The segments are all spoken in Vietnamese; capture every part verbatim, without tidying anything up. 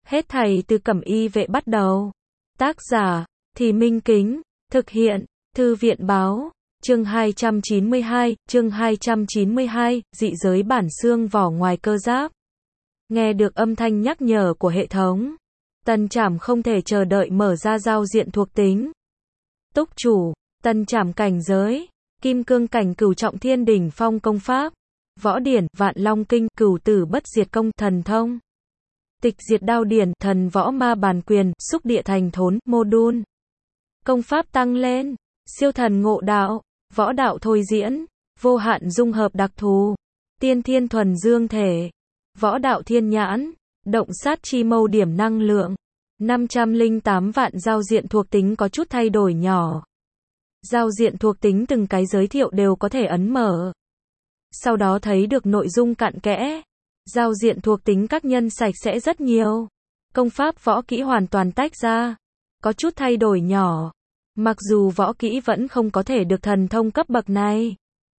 Hết thảy từ Cẩm Y Vệ bắt đầu. Tác giả, Thì Minh Kính, thực hiện, Thư viện Báo, chương hai trăm chín mươi hai, chương hai trăm chín mươi hai, dị giới bản xương vỏ ngoài cơ giáp. Nghe được âm thanh nhắc nhở của hệ thống, Tần Trảm không thể chờ đợi mở ra giao diện thuộc tính. Túc chủ, Tần Trảm cảnh giới, Kim Cương cảnh cửu trọng thiên đỉnh phong công pháp, võ điển, Vạn Long kinh, cửu tử bất diệt công, thần thông. Tịch diệt đao điển, thần võ ma bàn quyền, xúc địa thành thốn, module. Công pháp tăng lên, siêu thần ngộ đạo, võ đạo thôi diễn, vô hạn dung hợp đặc thù, tiên thiên thuần dương thể, võ đạo thiên nhãn, động sát chi mâu điểm năng lượng. năm trăm lẻ tám vạn giao diện thuộc tính có chút thay đổi nhỏ. Giao diện thuộc tính từng cái giới thiệu đều có thể ấn mở. Sau đó thấy được nội dung cặn kẽ. Giao diện thuộc tính các nhân sạch sẽ rất nhiều. Công pháp võ kỹ hoàn toàn tách ra. Có chút thay đổi nhỏ. Mặc dù võ kỹ vẫn không có thể được thần thông cấp bậc này,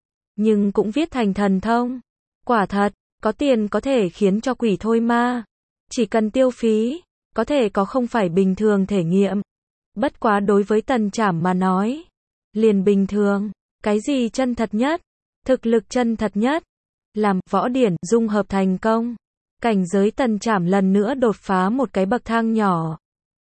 nhưng cũng viết thành thần thông. Quả thật, có tiền có thể khiến cho quỷ thôi ma. Chỉ cần tiêu phí, có thể có không phải bình thường thể nghiệm. Bất quá đối với Tần Trảm mà nói, liền bình thường. Cái gì chân thật nhất? Thực lực chân thật nhất. Làm võ điển dung hợp thành công. Cảnh giới Tần Trảm lần nữa đột phá một cái bậc thang nhỏ.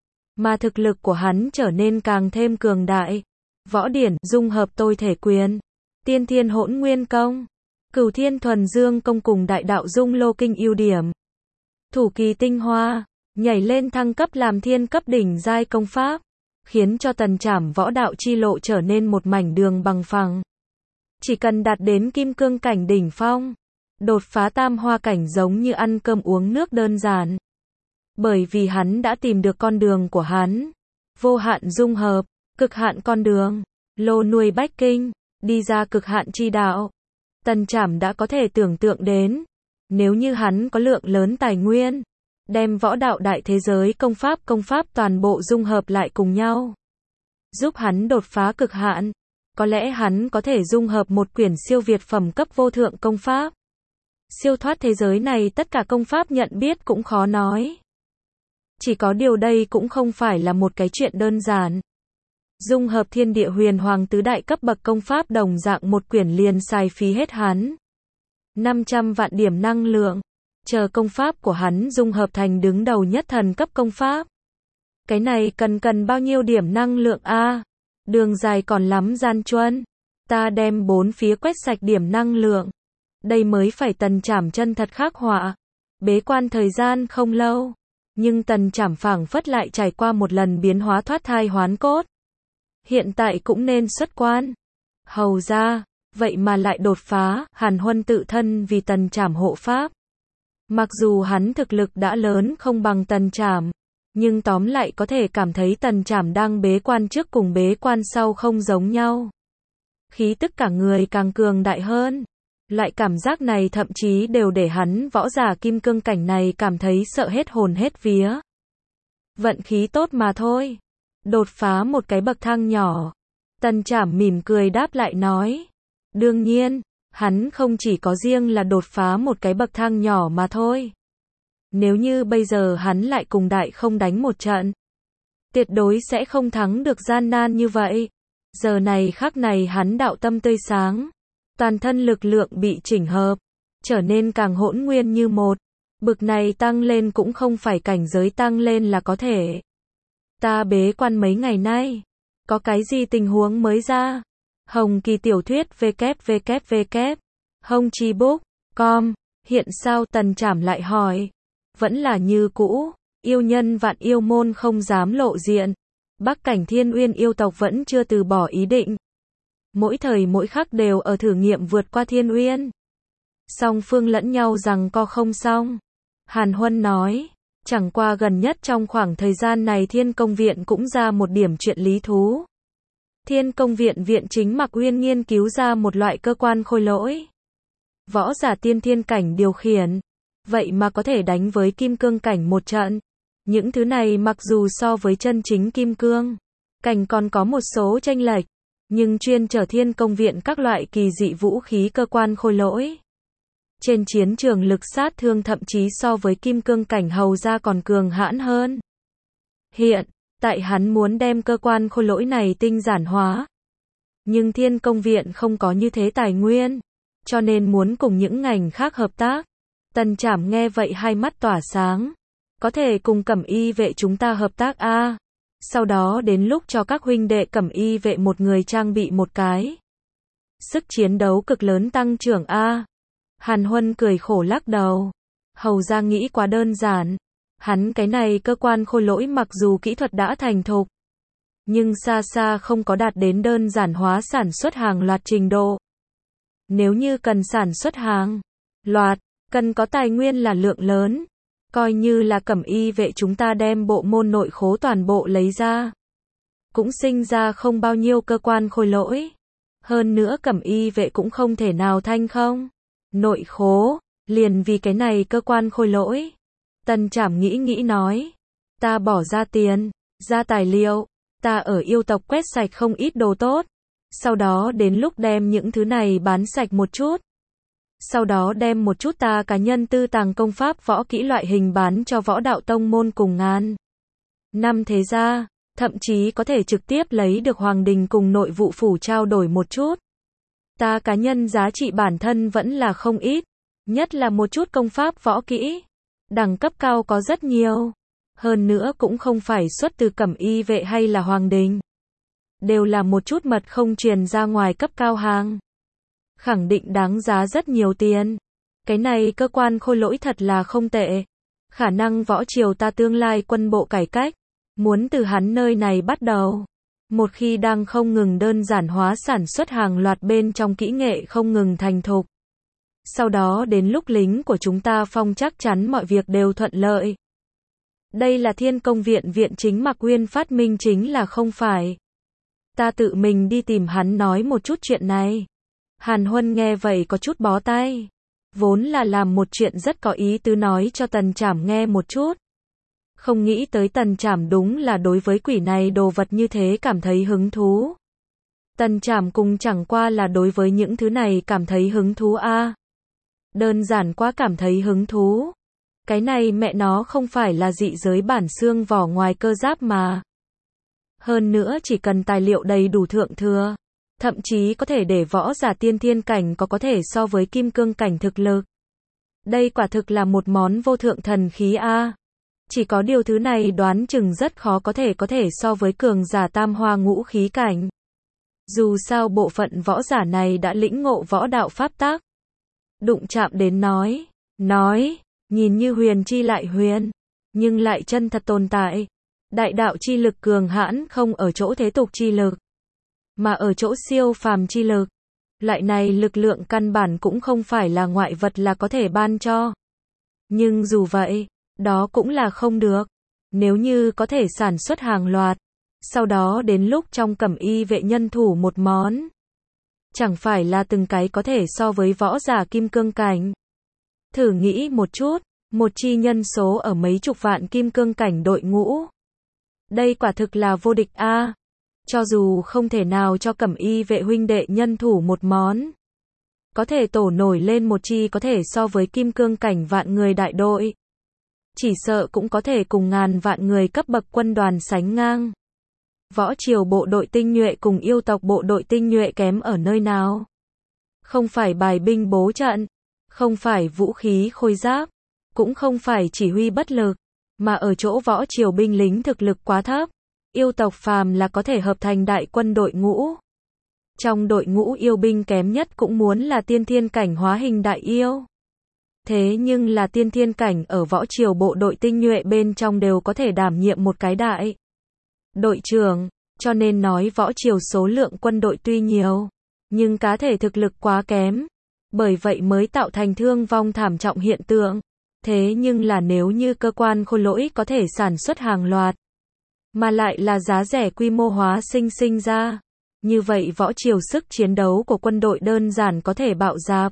Mà thực lực của hắn trở nên càng thêm cường đại. Võ điển dung hợp tôi thể quyền, tiên thiên hỗn nguyên công, cửu thiên thuần dương công cùng đại đạo dung lô kinh ưu điểm. Thủ kỳ tinh hoa, nhảy lên thăng cấp làm thiên cấp đỉnh giai công pháp, khiến cho Tần Trảm võ đạo chi lộ trở nên một mảnh đường bằng phẳng. Chỉ cần đạt đến kim cương cảnh đỉnh phong, đột phá tam hoa cảnh giống như ăn cơm uống nước đơn giản. Bởi vì hắn đã tìm được con đường của hắn. Vô hạn dung hợp, cực hạn con đường, lô nuôi bách kinh, đi ra cực hạn chi đạo. Tần Trảm đã có thể tưởng tượng đến, nếu như hắn có lượng lớn tài nguyên, đem võ đạo đại thế giới công pháp công pháp toàn bộ dung hợp lại cùng nhau, giúp hắn đột phá cực hạn, có lẽ hắn có thể dung hợp một quyển siêu việt phẩm cấp vô thượng công pháp. Siêu thoát thế giới này tất cả công pháp nhận biết cũng khó nói. Chỉ có điều đây cũng không phải là một cái chuyện đơn giản. Dung hợp thiên địa huyền hoàng tứ đại cấp bậc công pháp đồng dạng một quyển liền xài phí hết hắn năm trăm vạn điểm năng lượng. Chờ công pháp của hắn dung hợp thành đứng đầu nhất thần cấp công pháp. Cái này cần cần bao nhiêu điểm năng lượng a? À, đường dài còn lắm gian truân. Ta đem bốn phía quét sạch điểm năng lượng. Đây mới phải Tần Trảm chân thật khắc họa. Bế quan thời gian không lâu, nhưng Tần Trảm phảng phất lại trải qua một lần biến hóa thoát thai hoán cốt. Hiện tại cũng nên xuất quan. Hầu ra, vậy mà lại đột phá. Hàn Huân tự thân vì Tần Trảm hộ pháp. Mặc dù hắn thực lực đã lớn không bằng Tần Trảm, nhưng tóm lại có thể cảm thấy Tần Trảm đang bế quan trước cùng bế quan sau không giống nhau. Khí tức cả người càng cường đại hơn. Loại cảm giác này thậm chí đều để hắn võ giả kim cương cảnh này cảm thấy sợ hết hồn hết vía. Vận khí tốt mà thôi. Đột phá một cái bậc thang nhỏ. Tần Trảm mỉm cười đáp lại nói. Đương nhiên, hắn không chỉ có riêng là đột phá một cái bậc thang nhỏ mà thôi. Nếu như bây giờ hắn lại cùng đại không đánh một trận, tuyệt đối sẽ không thắng được, gian nan như vậy. Giờ này khắc này hắn đạo tâm tươi sáng. Toàn thân lực lượng bị chỉnh hợp, trở nên càng hỗn nguyên như một. Bực này tăng lên cũng không phải cảnh giới tăng lên là có thể. Ta bế quan mấy ngày nay, có cái gì tình huống mới ra? Hồng Kỳ tiểu thuyết www. hongchibook chấm com. Hiện sao? Tần Trảm lại hỏi. Vẫn là như cũ, yêu nhân vạn yêu môn không dám lộ diện. Bắc cảnh Thiên Uyên yêu tộc vẫn chưa từ bỏ ý định. Mỗi thời mỗi khắc đều ở thử nghiệm vượt qua Thiên Uyên. Song phương lẫn nhau rằng co không xong. Hàn Huân nói, chẳng qua gần nhất trong khoảng thời gian này Thiên Công Viện cũng ra một điểm chuyện lý thú. Thiên Công Viện viện chính Mạc Uyên nghiên cứu ra một loại cơ quan khôi lỗi. Võ giả tiên thiên cảnh điều khiển. Vậy mà có thể đánh với kim cương cảnh một trận. Những thứ này mặc dù so với chân chính kim cương cảnh còn có một số chênh lệch, nhưng chuyên trở Thiên Công Viện các loại kỳ dị vũ khí cơ quan khôi lỗi. Trên chiến trường lực sát thương thậm chí so với kim cương cảnh hầu gia còn cường hãn hơn. Hiện, tại hắn muốn đem cơ quan khôi lỗi này tinh giản hóa. Nhưng Thiên Công Viện không có như thế tài nguyên, cho nên muốn cùng những ngành khác hợp tác. Tần Trảm nghe vậy hai mắt tỏa sáng. Có thể cùng Cẩm Y vệ chúng ta hợp tác a. À. Sau đó đến lúc cho các huynh đệ Cẩm Y vệ một người trang bị một cái. Sức chiến đấu cực lớn tăng trưởng a. À. Hàn Huân cười khổ lắc đầu. Hầu ra nghĩ quá đơn giản. Hắn cái này cơ quan khôi lỗi mặc dù kỹ thuật đã thành thục, nhưng xa xa không có đạt đến đơn giản hóa sản xuất hàng loạt trình độ. Nếu như cần sản xuất hàng loạt, cần có tài nguyên là lượng lớn. Coi như là Cẩm Y vệ chúng ta đem bộ môn nội khố toàn bộ lấy ra, cũng sinh ra không bao nhiêu cơ quan khôi lỗi. Hơn nữa Cẩm Y vệ cũng không thể nào thanh không. Nội khố, liền vì cái này cơ quan khôi lỗi. Tần Trảm nghĩ nghĩ nói. Ta bỏ ra tiền, ra tài liệu, ta ở yêu tộc quét sạch không ít đồ tốt. Sau đó đến lúc đem những thứ này bán sạch một chút. Sau đó đem một chút ta cá nhân tư tàng công pháp võ kỹ loại hình bán cho võ đạo tông môn cùng ngàn năm thế gia, thậm chí có thể trực tiếp lấy được hoàng đình cùng nội vụ phủ trao đổi một chút. Ta cá nhân giá trị bản thân vẫn là không ít, nhất là một chút công pháp võ kỹ, đẳng cấp cao có rất nhiều. Hơn nữa cũng không phải xuất từ Cẩm Y vệ hay là hoàng đình, đều là một chút mật không truyền ra ngoài cấp cao hàng. Khẳng định đáng giá rất nhiều tiền. Cái này cơ quan khôi lỗi thật là không tệ. Khả năng võ triều ta tương lai quân bộ cải cách, muốn từ hắn nơi này bắt đầu. Một khi đang không ngừng đơn giản hóa sản xuất hàng loạt bên trong kỹ nghệ không ngừng thành thục. Sau đó đến lúc lính của chúng ta phong chắc chắn mọi việc đều thuận lợi. Đây là Thiên Công Viện viện chính Mạc Uyên phát minh chính là không phải. Ta tự mình đi tìm hắn nói một chút chuyện này. Hàn Huân nghe vậy có chút bó tay. Vốn là làm một chuyện rất có ý tứ nói cho Tần Trảm nghe một chút. Không nghĩ tới Tần Trảm đúng là đối với quỷ này đồ vật như thế cảm thấy hứng thú. Tần Trảm cùng chẳng qua là đối với những thứ này cảm thấy hứng thú a. À. Đơn giản quá cảm thấy hứng thú. Cái này mẹ nó không phải là dị giới bản xương vỏ ngoài cơ giáp mà. Hơn nữa chỉ cần tài liệu đầy đủ thượng thừa, thậm chí có thể để võ giả tiên thiên cảnh có có thể so với kim cương cảnh thực lực. Đây quả thực là một món vô thượng thần khí a. À. Chỉ có điều thứ này đoán chừng rất khó có thể có thể so với cường giả tam hoa ngũ khí cảnh. Dù sao bộ phận võ giả này đã lĩnh ngộ võ đạo pháp tắc. Đụng chạm đến nói, nói, nhìn như huyền chi lại huyền, nhưng lại chân thật tồn tại. Đại đạo chi lực cường hãn không ở chỗ thế tục chi lực, mà ở chỗ siêu phàm chi lực. Loại này lực lượng căn bản cũng không phải là ngoại vật là có thể ban cho. Nhưng dù vậy, đó cũng là không được. Nếu như có thể sản xuất hàng loạt, sau đó đến lúc trong Cẩm Y vệ nhân thủ một món, chẳng phải là từng cái có thể so với võ giả kim cương cảnh. Thử nghĩ một chút, một chi nhân số ở mấy chục vạn kim cương cảnh đội ngũ. Đây quả thực là vô địch a. À. Cho dù không thể nào cho Cẩm Y vệ huynh đệ nhân thủ một món, có thể tổ nổi lên một chi có thể so với kim cương cảnh vạn người đại đội. Chỉ sợ cũng có thể cùng ngàn vạn người cấp bậc quân đoàn sánh ngang. Võ triều bộ đội tinh nhuệ cùng yêu tộc bộ đội tinh nhuệ kém ở nơi nào? Không phải bài binh bố trận, không phải vũ khí khôi giáp, cũng không phải chỉ huy bất lực, mà ở chỗ võ triều binh lính thực lực quá thấp. Yêu tộc phàm là có thể hợp thành đại quân đội ngũ. Trong đội ngũ yêu binh kém nhất cũng muốn là tiên thiên cảnh hóa hình đại yêu. Thế nhưng là tiên thiên cảnh ở võ triều bộ đội tinh nhuệ bên trong đều có thể đảm nhiệm một cái đại đội trưởng, cho nên nói võ triều số lượng quân đội tuy nhiều, nhưng cá thể thực lực quá kém, bởi vậy mới tạo thành thương vong thảm trọng hiện tượng. Thế nhưng là nếu như cơ quan khôi lỗi có thể sản xuất hàng loạt, mà lại là giá rẻ quy mô hóa sinh sinh ra, như vậy võ triều sức chiến đấu của quân đội đơn giản có thể bạo dạp.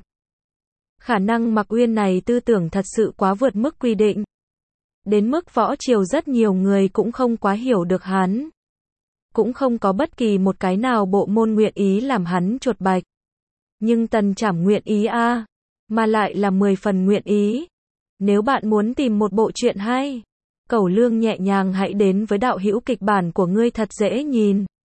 Khả năng Mạc Uyên này tư tưởng thật sự quá vượt mức quy định. Đến mức võ triều rất nhiều người cũng không quá hiểu được hắn. Cũng không có bất kỳ một cái nào bộ môn nguyện ý làm hắn chuột bạch. Nhưng Tần Trảm nguyện ý a. À. mà lại là mười phần nguyện ý. Nếu bạn muốn tìm một bộ truyện hay, cẩu lương nhẹ nhàng hãy đến với đạo hữu kịch bản của ngươi thật dễ nhìn.